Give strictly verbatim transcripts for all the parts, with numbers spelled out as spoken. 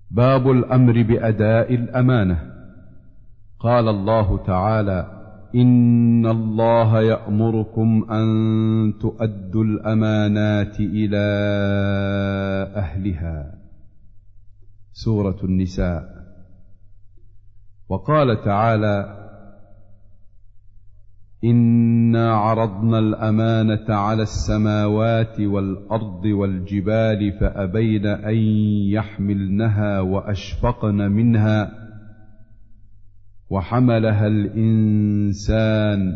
باب الأمر بأداء الأمانة. قال الله تعالى: إن الله يأمركم أن تؤدوا الأمانات إلى أهلها. سورة النساء. وقال تعالى: إنا عرضنا الأمانة على السماوات والأرض والجبال فأبين أن يحملنها وأشفقن منها وحملها الإنسان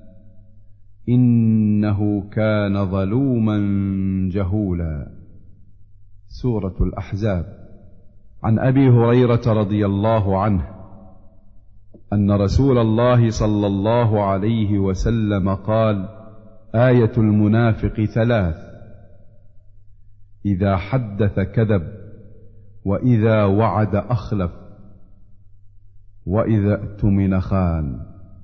إنه كان ظلوما جهولا. سورة الأحزاب. عن أبي هريرة رضي الله عنه أن رسول الله صلى الله عليه وسلم قال: آية المنافق ثلاث: إذا حدث كذب، وإذا وعد أخلف، وإذا اؤتمن خان.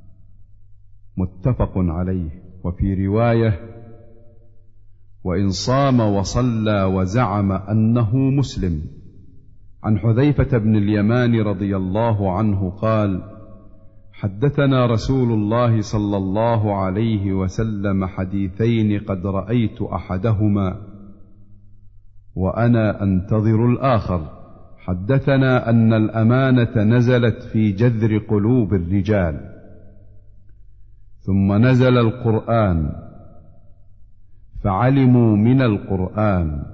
متفق عليه. وفي رواية: وإن صام وصلى وزعم أنه مسلم. عن حذيفة بن اليمان رضي الله عنه قال: حدثنا رسول الله صلى الله عليه وسلم حديثين قد رأيت أحدهما وأنا أنتظر الآخر. حدثنا أن الأمانة نزلت في جذر قلوب الرجال، ثم نزل القرآن فعلموا من القرآن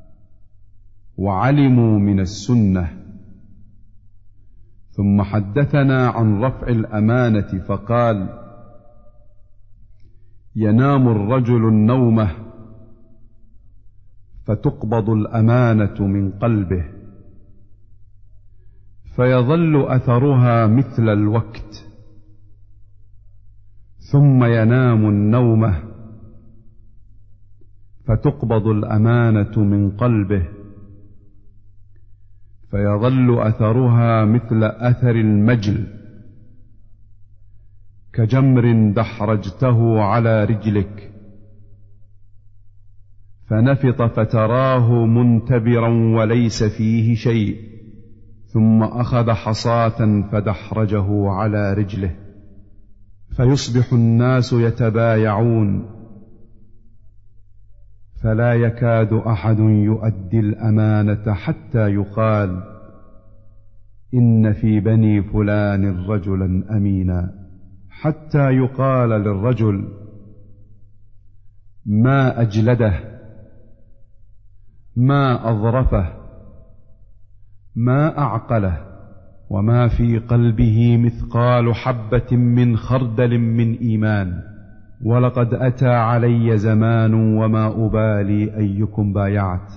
وعلموا من السنة، ثم حدثنا عن رفع الأمانة فقال: ينام الرجل النومة فتقبض الأمانة من قلبه فيظل أثرها مثل الوقت، ثم ينام النومة فتقبض الأمانة من قلبه فيظل أثرها مثل أثر المجل، كجمر دحرجته على رجلك فنفط فتراه منتبرا وليس فيه شيء، ثم أخذ حصاة فدحرجه على رجله، فيصبح الناس يتبايعون فلا يكاد أحد يؤدي الأمانة حتى يقال: إن في بني فلان رجلا أمينا، حتى يقال للرجل: ما أجلده، ما أظرفه، ما أعقله، وما في قلبه مثقال حبة من خردل من إيمان، ولقد أتى علي زمان وما أبالي أيكم بايعت.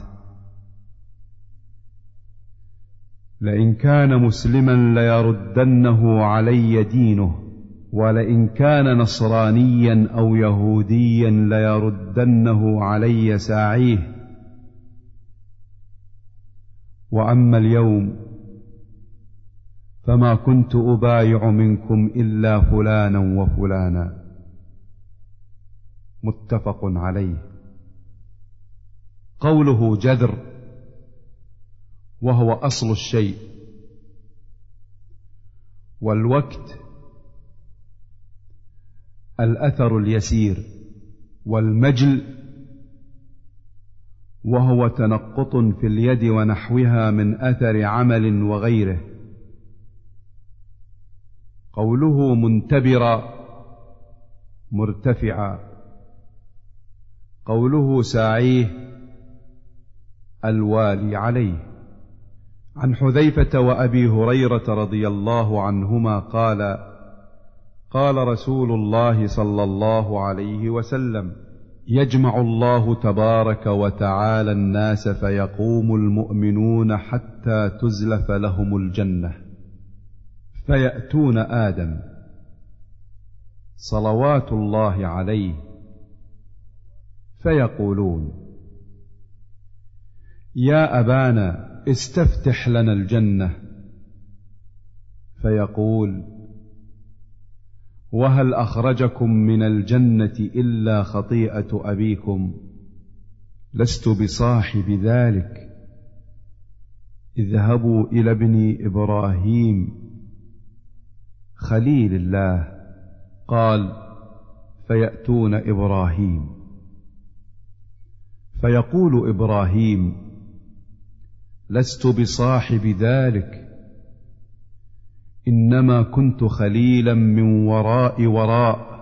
لئن كان مسلما ليردنه علي دينه، ولئن كان نصرانيا أو يهوديا ليردنه علي ساعيه. وأما اليوم فما كنت أبايع منكم إلا فلانا وفلانا. متفق عليه. قوله جذر وهو أصل الشيء، والوقت الأثر اليسير، والمجل وهو تنقط في اليد ونحوها من أثر عمل وغيره. قوله منتبرا مرتفعا. قوله ساعيه الوالي عليه. عن حذيفة وأبي هريرة رضي الله عنهما قال: قال رسول الله صلى الله عليه وسلم: يجمع الله تبارك وتعالى الناس فيقوم المؤمنون حتى تزلف لهم الجنة، فيأتون آدم صلوات الله عليه فيقولون: يا أبانا استفتح لنا الجنة، فيقول: وهل أخرجكم من الجنة إلا خطيئة أبيكم؟ لست بصاحب ذلك، اذهبوا إلى ابن إبراهيم خليل الله. قال: فيأتون إبراهيم، فيقول إبراهيم: لست بصاحب ذلك، إنما كنت خليلا من وراء وراء.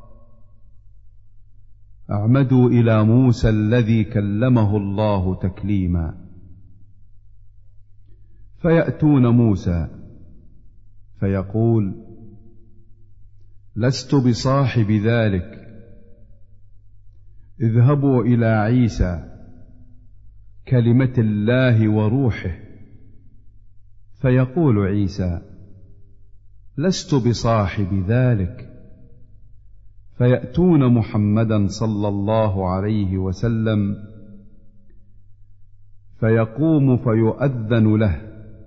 اعمدوا إلى موسى الذي كلمه الله تكليما. فيأتون موسى فيقول: لست بصاحب ذلك، اذهبوا إلى عيسى كلمة الله وروحه. فيقول عيسى: لست بصاحب ذلك. فيأتون محمدا صلى الله عليه وسلم فيقوم فيؤذن له،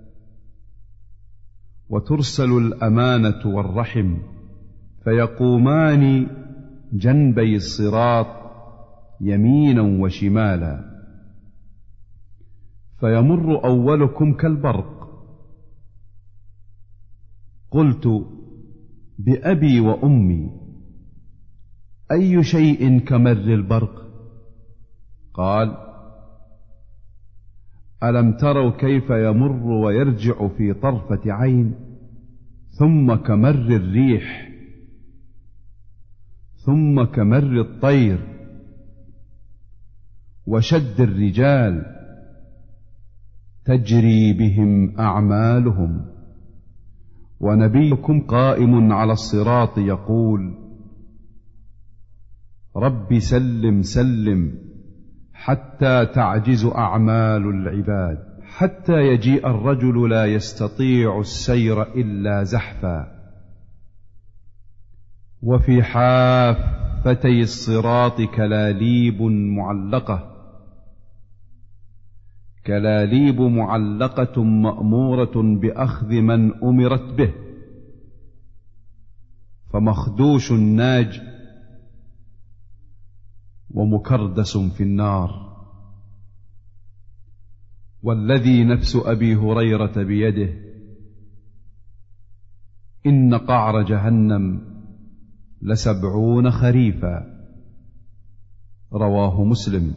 وترسل الأمانة والرحم، فيقومان جنبي الصراط يمينا وشمالا، فيمر أولكم كالبرق. قلت: بأبي وأمي، أي شيء كمر البرق؟ قال: ألم تروا كيف يمر ويرجع في طرفة عين، ثم كمر الريح، ثم كمر الطير، وشد الرجال، تجري بهم أعمالهم، ونبيكم قائم على الصراط يقول: رب سلم سلم، حتى تعجز أعمال العباد، حتى يجيء الرجل لا يستطيع السير إلا زحفا. وفي حافتي الصراط كلاليب معلقة، كلاليب معلقة مأمورة بأخذ من أمرت به، فمخدوش ناج ومكردس في النار. والذي نفس أبي هريرة بيده، إن قعر جهنم لسبعون خريفا. رواه مسلم.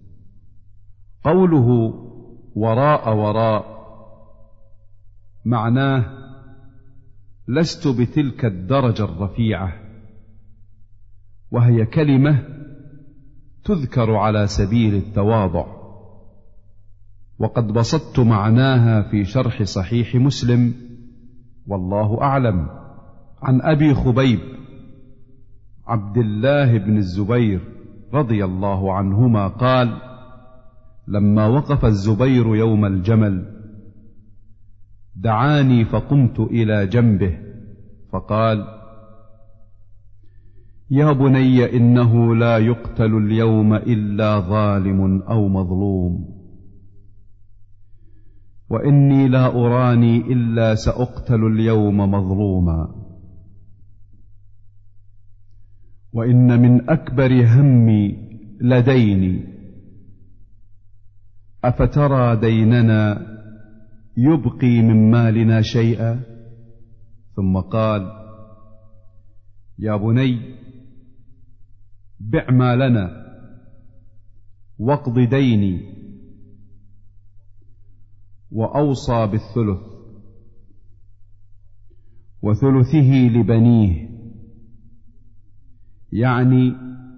قوله وراء وراء معناه: لست بتلك الدرجة الرفيعة، وهي كلمة تذكر على سبيل التواضع، وقد بسطت معناها في شرح صحيح مسلم، والله أعلم. عن أبي خبيب عبد الله بن الزبير رضي الله عنهما قال: لما وقف الزبير يوم الجمل دعاني فقمت إلى جنبه فقال: يا بني، إنه لا يقتل اليوم إلا ظالم أو مظلوم، وإني لا أراني إلا سأقتل اليوم مظلوما، وإن من أكبر همي لديني، أفترى ديننا يبقي من مالنا شيئا؟ ثم قال: يا بني، بع مالنا واقض ديني. وأوصى بالثلث، وثلثه لبنيه، يعني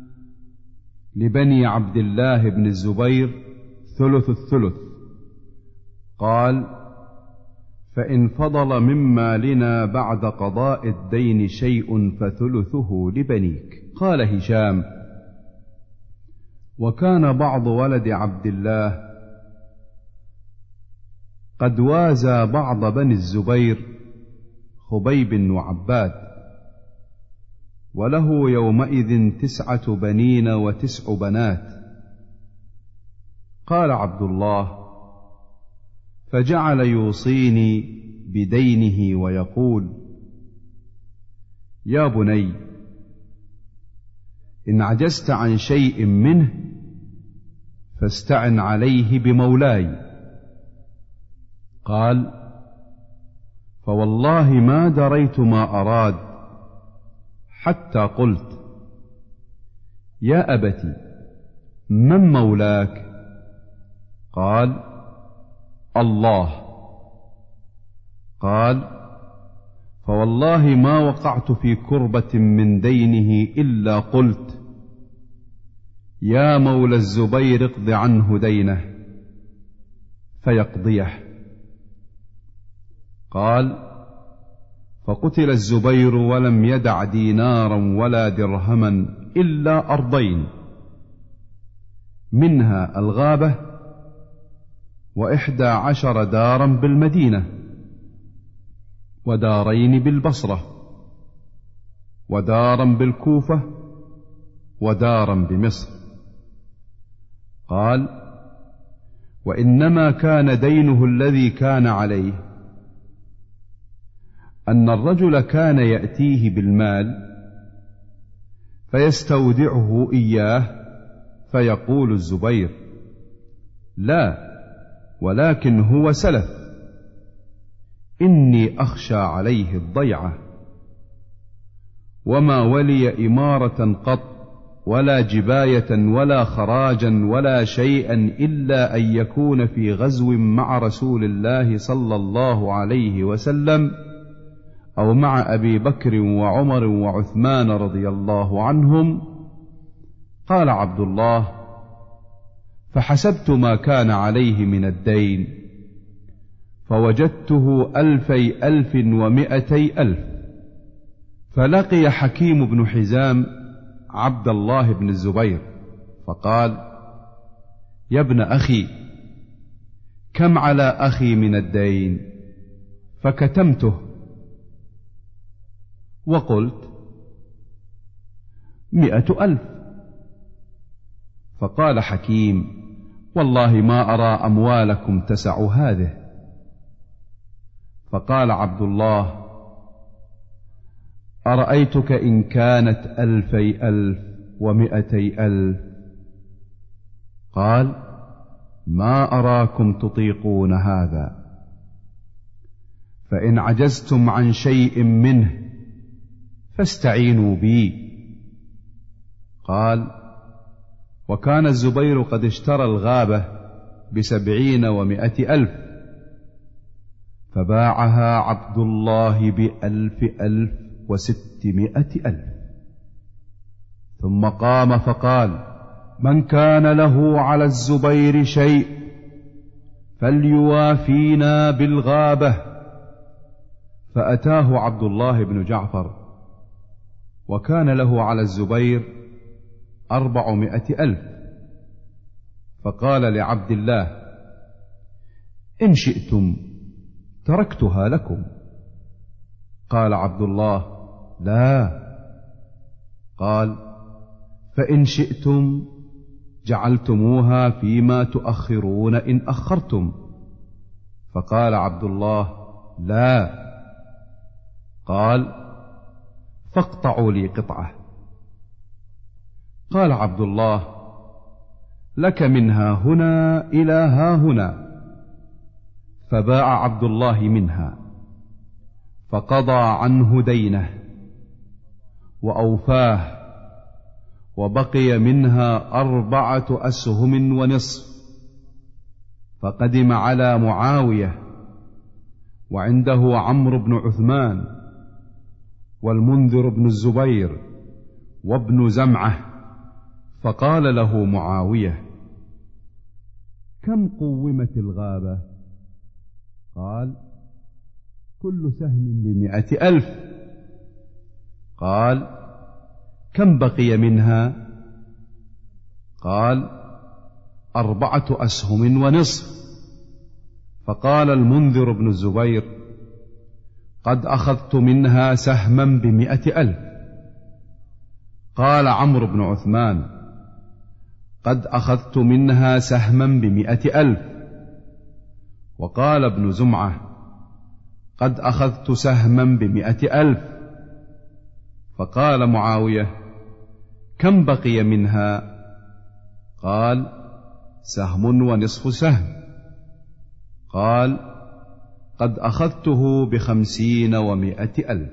لبني عبد الله بن الزبير ثلث الثلث. قال: فإن فضل من مالنا بعد قضاء الدين شيء فثلثه لبنيك. قال هشام: وكان بعض ولد عبد الله قد وازى بعض بني الزبير خبيب وعباد، وله يومئذ تسعة بنين وتسع بنات. قال عبد الله: فجعل يوصيني بدينه ويقول: يا بني، إن عجزت عن شيء منه فاستعن عليه بمولاي، قال: فوالله ما دريت ما أراد حتى قلت: يا أبت من مولاك؟ قال: الله. قال: فوالله ما وقعت في كربة من دينه إلا قلت: يا مولى الزبير اقض عنه دينه فيقضيه. قال: فقتل الزبير ولم يدع دينارا ولا درهما إلا أرضين، منها الغابة وإحدى عشر دارا بالمدينة، ودارين بالبصرة، ودارا بالكوفة، ودارا بمصر. قال: وإنما كان دينه الذي كان عليه أن الرجل كان يأتيه بالمال فيستودعه إياه، فيقول الزبير: لا، ولكن هو سلف، إني أخشى عليه الضيعة، وما ولي إمارة قط ولا جباية ولا خراجا ولا شيئا إلا أن يكون في غزو مع رسول الله صلى الله عليه وسلم أو مع أبي بكر وعمر وعثمان رضي الله عنهم. قال عبد الله: فحسبت ما كان عليه من الدين فوجدته ألفي ألف ومئتي ألف. فلقي حكيم بن حزام عبد الله بن الزبير فقال: يا ابن أخي، كم على أخي من الدين؟ فكتمته وقلت: مئة ألف. فقال حكيم: والله ما أرى أموالكم تسع هذه. فقال عبد الله: أرأيتك إن كانت ألفي ألف ومئتي ألف؟ قال: ما أراكم تطيقون هذا، فإن عجزتم عن شيء منه فاستعينوا بي. قال: وكان الزبير قد اشترى الغابة بسبعين ومائة ألف، فباعها عبد الله بألف ألف وستمائة ألف. ثم قام فقال: من كان له على الزبير شيء فليوافينا بالغابة. فأتاه عبد الله بن جعفر وكان له على الزبير أربعمائة ألف، فقال لعبد الله: إن شئتم تركتها لكم. قال عبد الله: لا. قال: فإن شئتم جعلتموها فيما تؤخرون إن أخرتم. فقال عبد الله: لا. قال: فاقطعوا لي قطعة. قال عبد الله: لك منها هنا إلى ها هنا. فباع عبد الله منها فقضى عنه دينه وأوفاه، وبقي منها أربعة أسهم ونصف. فقدم على معاوية وعنده عمرو بن عثمان والمنذر بن الزبير وابن زمعة، فقال له معاوية: كم قومت الغابة؟ قال: كل سهم بمائة ألف. قال: كم بقي منها؟ قال: أربعة أسهم ونصف. فقال المنذر بن الزبير: قد أخذت منها سهما بمائة ألف. قال عمرو بن عثمان: قد أخذت منها سهما بمائة ألف. وقال ابن زمعة: قد أخذت سهما بمائة ألف. فقال معاوية: كم بقي منها؟ قال: سهم ونصف سهم. قال: قد أخذته بخمسين ومائة ألف.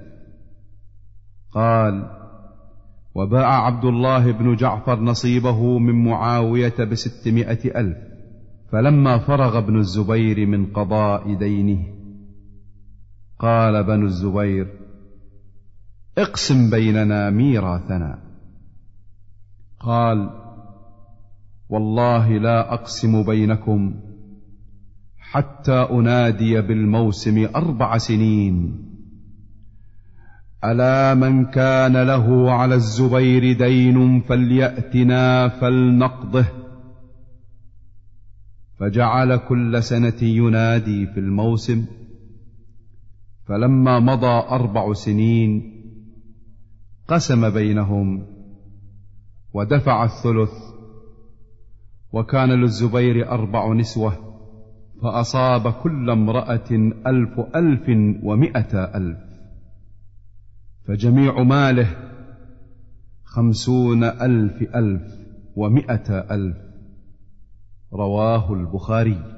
قال: وباع عبد الله بن جعفر نصيبه من معاوية بستمائة ألف. فلما فرغ ابن الزبير من قضاء دينه قال بنو الزبير: اقسم بيننا ميراثنا. قال: والله لا أقسم بينكم حتى أنادي بالموسم أربع سنين: ألا من كان له على الزبير دين فليأتنا فلنقضه. فجعل كل سنة ينادي في الموسم. فلما مضى أربع سنين قسم بينهم ودفع الثلث. وكان للزبير أربع نسوة، فأصاب كل امرأة ألف ألف ومائة ألف، فجميع ماله خمسون ألف ألف ومائة ألف. رواه البخاري.